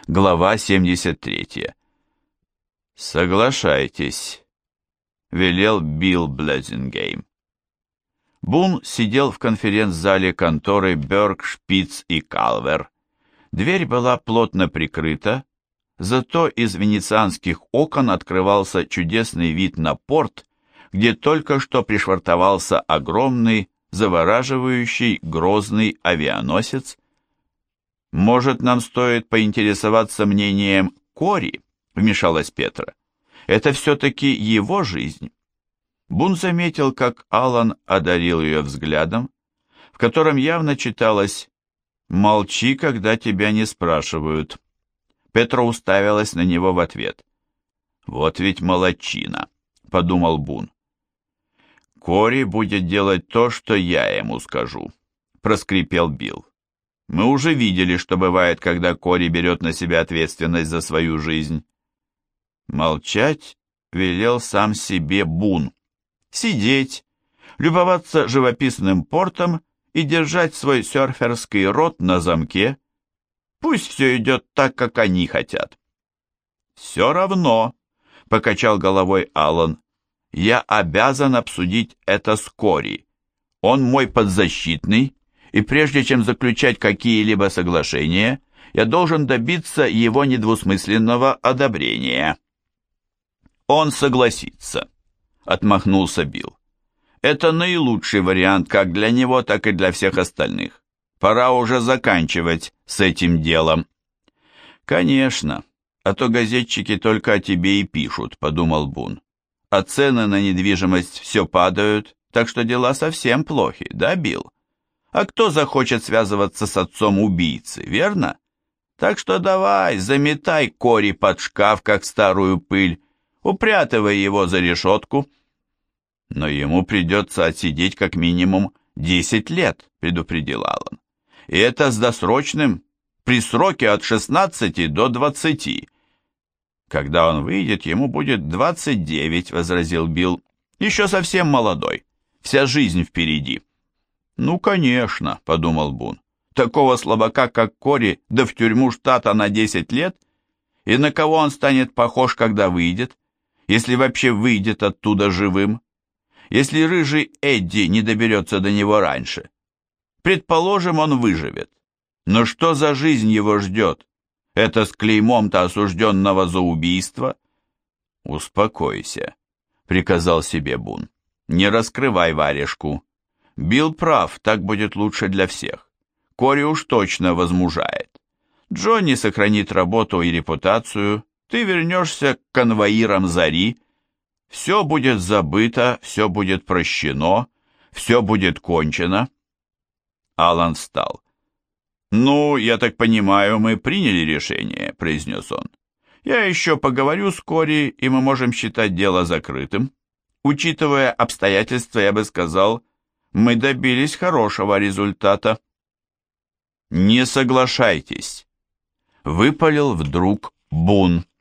Глава 73. «Соглашайтесь», — велел Билл Блезингейм. Бун сидел в конференц-зале конторы Бёрк, Шпиц и Калвер. Дверь была плотно прикрыта, зато из венецианских окон открывался чудесный вид на порт, где только что пришвартовался огромный, завораживающий, грозный авианосец. «Может, нам стоит поинтересоваться мнением Кори?» — вмешалась Петра. «Это все-таки его жизнь». Бун заметил, как Алан одарил ее взглядом, в котором явно читалось «Молчи, когда тебя не спрашивают». Петра уставилась на него в ответ. «Вот ведь молодчина», — подумал Бун. «Кори будет делать то, что я ему скажу», — проскрипел Билл. «Мы уже видели, что бывает, когда Кори берет на себя ответственность за свою жизнь». Молчать велел сам себе Бун. Сидеть, любоваться живописным портом и держать свой серферский рот на замке. Пусть все идет так, как они хотят. «Все равно», — покачал головой Алан, — «я обязан обсудить это с Кори. Он мой подзащитный, и прежде чем заключать какие-либо соглашения, я должен добиться его недвусмысленного одобрения». «Он согласится», — отмахнулся Билл. «Это наилучший вариант как для него, так и для всех остальных. Пора уже заканчивать с этим делом». «Конечно, а то газетчики только о тебе и пишут», — подумал Бун. «А цены на недвижимость все падают, так что дела совсем плохи, да, Билл? А кто захочет связываться с отцом убийцы, верно? Так что давай, заметай Кори под шкаф, как старую пыль, упрятывай его за решетку». «Но ему придется отсидеть как минимум 10 лет», — предупредил Алан. «И это с досрочным, при сроке от 16 до 20. «Когда он выйдет, ему будет 29», — возразил Билл. «Еще совсем молодой, вся жизнь впереди». «Ну, конечно», — подумал Бун. «Такого слабака, как Кори, да в тюрьму штата на 10 лет? И на кого он станет похож, когда выйдет? Если вообще выйдет оттуда живым? Если рыжий Эдди не доберется до него раньше? Предположим, он выживет. Но что за жизнь его ждет? Это с клеймом-то осужденного за убийство?» «Успокойся», — приказал себе Бун. «Не раскрывай варежку. Билл прав, так будет лучше для всех. Кори уж точно возмужает. Джонни сохранит работу и репутацию, ты вернешься к конвоирам Зари. Все будет забыто, все будет прощено, все будет кончено». Алан встал. «Ну, я так понимаю, мы приняли решение», — произнес он. «Я еще поговорю с Кори, и мы можем считать дело закрытым. Учитывая обстоятельства, я бы сказал, мы добились хорошего результата». «Не соглашайтесь», — выпалил вдруг Бун.